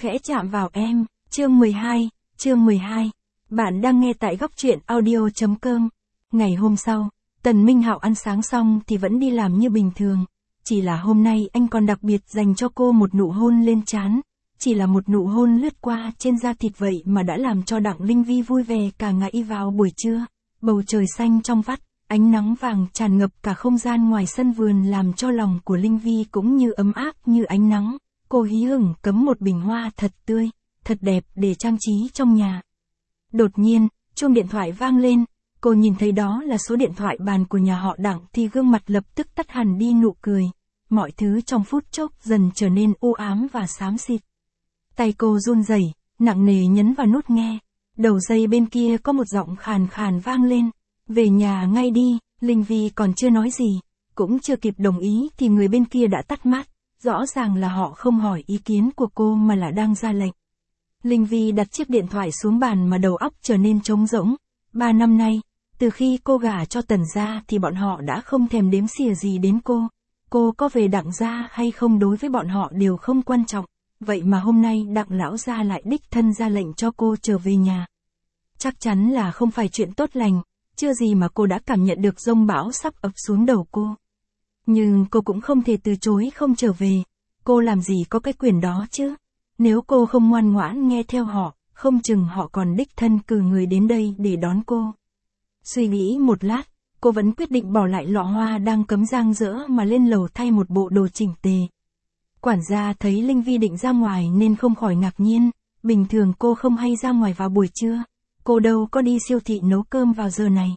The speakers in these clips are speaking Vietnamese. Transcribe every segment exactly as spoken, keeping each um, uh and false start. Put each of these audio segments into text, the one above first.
khẽ chạm vào em, chương mười hai, chương mười hai. Bạn đang nghe tại góc truyện audio.com. Ngày hôm sau, Tần Minh Hạo ăn sáng xong thì vẫn đi làm như bình thường. Chỉ là hôm nay anh còn đặc biệt dành cho cô một nụ hôn lên trán. Chỉ là một nụ hôn lướt qua trên da thịt vậy mà đã làm cho Đặng Linh Vi vui vẻ cả ngày vào buổi trưa. Bầu trời xanh trong vắt, ánh nắng vàng tràn ngập cả không gian ngoài sân vườn làm cho lòng của Linh Vi cũng như ấm áp như ánh nắng. Cô hí hửng cắm một bình hoa thật tươi, thật đẹp để trang trí trong nhà. Đột nhiên, chuông điện thoại vang lên, cô nhìn thấy đó là số điện thoại bàn của nhà họ Đặng thì gương mặt lập tức tắt hẳn đi nụ cười. Mọi thứ trong phút chốc dần trở nên u ám và xám xịt. Tay cô run rẩy, nặng nề nhấn vào nút nghe. Đầu dây bên kia có một giọng khàn khàn vang lên. Về nhà ngay đi. Linh Vi còn chưa nói gì, cũng chưa kịp đồng ý thì người bên kia đã tắt mát. Rõ ràng là họ không hỏi ý kiến của cô mà là đang ra lệnh. Linh Vi đặt chiếc điện thoại xuống bàn mà đầu óc trở nên trống rỗng. Ba năm nay, từ khi cô gả cho Tần gia thì bọn họ đã không thèm đếm xỉa gì đến cô. Cô có về Đặng gia hay không đối với bọn họ đều không quan trọng. Vậy mà hôm nay Đặng lão gia lại đích thân ra lệnh cho cô trở về nhà. Chắc chắn là không phải chuyện tốt lành, chưa gì mà cô đã cảm nhận được giông bão sắp ập xuống đầu cô. Nhưng cô cũng không thể từ chối không trở về, cô làm gì có cái quyền đó chứ. Nếu cô không ngoan ngoãn nghe theo họ, không chừng họ còn đích thân cử người đến đây để đón cô. Suy nghĩ một lát, cô vẫn quyết định bỏ lại lọ hoa đang cấm dang dỡ mà lên lầu thay một bộ đồ chỉnh tề. Quản gia thấy Linh Vi định ra ngoài nên không khỏi ngạc nhiên, bình thường cô không hay ra ngoài vào buổi trưa, cô đâu có đi siêu thị nấu cơm vào giờ này.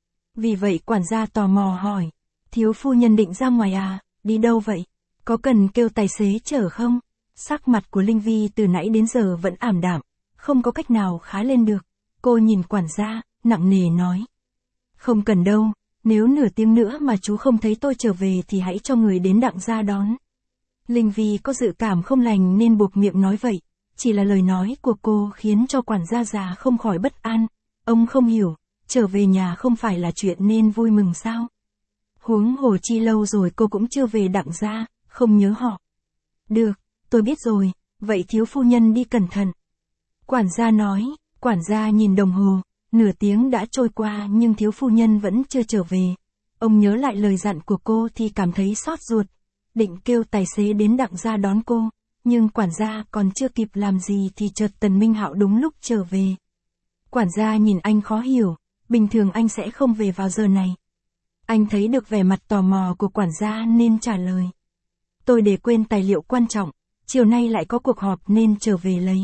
Vì vậy quản gia tò mò hỏi, thiếu phu nhân định ra ngoài à, đi đâu vậy? Có cần kêu tài xế chở không? Sắc mặt của Linh Vi từ nãy đến giờ vẫn ảm đạm, không có cách nào khá lên được. Cô nhìn quản gia, nặng nề nói. Không cần đâu, nếu nửa tiếng nữa mà chú không thấy tôi trở về thì hãy cho người đến Đặng gia đón. Linh Vi có dự cảm không lành nên buộc miệng nói vậy. Chỉ là lời nói của cô khiến cho quản gia già không khỏi bất an. Ông không hiểu, trở về nhà không phải là chuyện nên vui mừng sao? Huống hồ chi lâu rồi cô cũng chưa về Đặng gia, không nhớ họ. Được, tôi biết rồi, vậy thiếu phu nhân đi cẩn thận. Quản gia nói, quản gia nhìn đồng hồ, nửa tiếng đã trôi qua nhưng thiếu phu nhân vẫn chưa trở về. Ông nhớ lại lời dặn của cô thì cảm thấy xót ruột, định kêu tài xế đến Đặng gia đón cô, nhưng quản gia còn chưa kịp làm gì thì chợt Tần Minh Hạo đúng lúc trở về. Quản gia nhìn anh khó hiểu, bình thường anh sẽ không về vào giờ này. Anh thấy được vẻ mặt tò mò của quản gia nên trả lời. Tôi để quên tài liệu quan trọng, chiều nay lại có cuộc họp nên trở về lấy.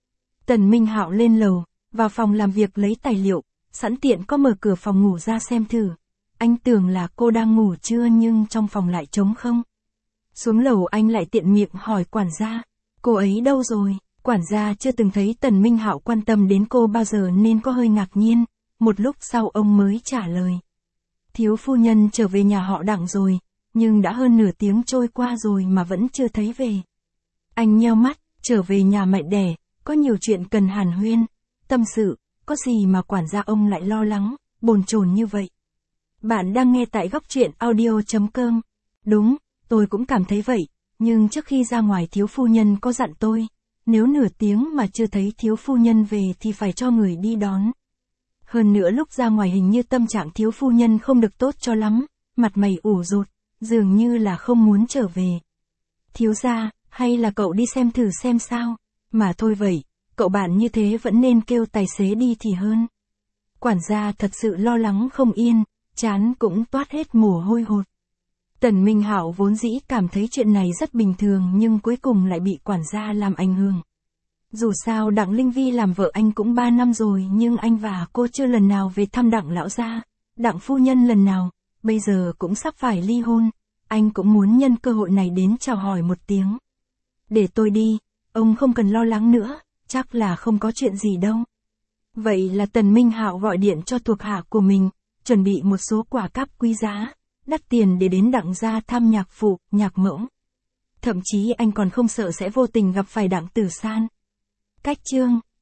Tần Minh Hạo lên lầu, vào phòng làm việc lấy tài liệu, sẵn tiện có mở cửa phòng ngủ ra xem thử. Anh tưởng là cô đang ngủ trưa nhưng trong phòng lại trống không. Xuống lầu anh lại tiện miệng hỏi quản gia, cô ấy đâu rồi? Quản gia chưa từng thấy Tần Minh Hạo quan tâm đến cô bao giờ nên có hơi ngạc nhiên, một lúc sau ông mới trả lời. Thiếu phu nhân trở về nhà họ Đặng rồi, nhưng đã hơn nửa tiếng trôi qua rồi mà vẫn chưa thấy về. Anh nheo mắt, trở về nhà mẹ đẻ, có nhiều chuyện cần hàn huyên, tâm sự, có gì mà quản gia ông lại lo lắng, bồn chồn như vậy. Bạn đang nghe tại góc truyện audio.com. Đúng, tôi cũng cảm thấy vậy, nhưng trước khi ra ngoài thiếu phu nhân có dặn tôi, nếu nửa tiếng mà chưa thấy thiếu phu nhân về thì phải cho người đi đón. Hơn nữa lúc ra ngoài hình như tâm trạng thiếu phu nhân không được tốt cho lắm, mặt mày ủ rột, dường như là không muốn trở về. Thiếu gia, hay là cậu đi xem thử xem sao, mà thôi vậy, cậu bạn như thế vẫn nên kêu tài xế đi thì hơn. Quản gia thật sự lo lắng không yên, trán cũng toát hết mồ hôi hột. Tần Minh Hạo vốn dĩ cảm thấy chuyện này rất bình thường nhưng cuối cùng lại bị quản gia làm ảnh hưởng. Dù sao Đặng Linh Vi làm vợ anh cũng ba năm rồi nhưng anh và cô chưa lần nào về thăm Đặng lão gia, Đặng phu nhân lần nào, bây giờ cũng sắp phải ly hôn, anh cũng muốn nhân cơ hội này đến chào hỏi một tiếng. Để tôi đi, ông không cần lo lắng nữa, chắc là không có chuyện gì đâu. Vậy là Tần Minh Hạo gọi điện cho thuộc hạ của mình, chuẩn bị một số quà cáp quý giá, đắt tiền để đến Đặng gia thăm nhạc phụ, nhạc mẫu. Thậm chí anh còn không sợ sẽ vô tình gặp phải Đặng Tử San. Cách chương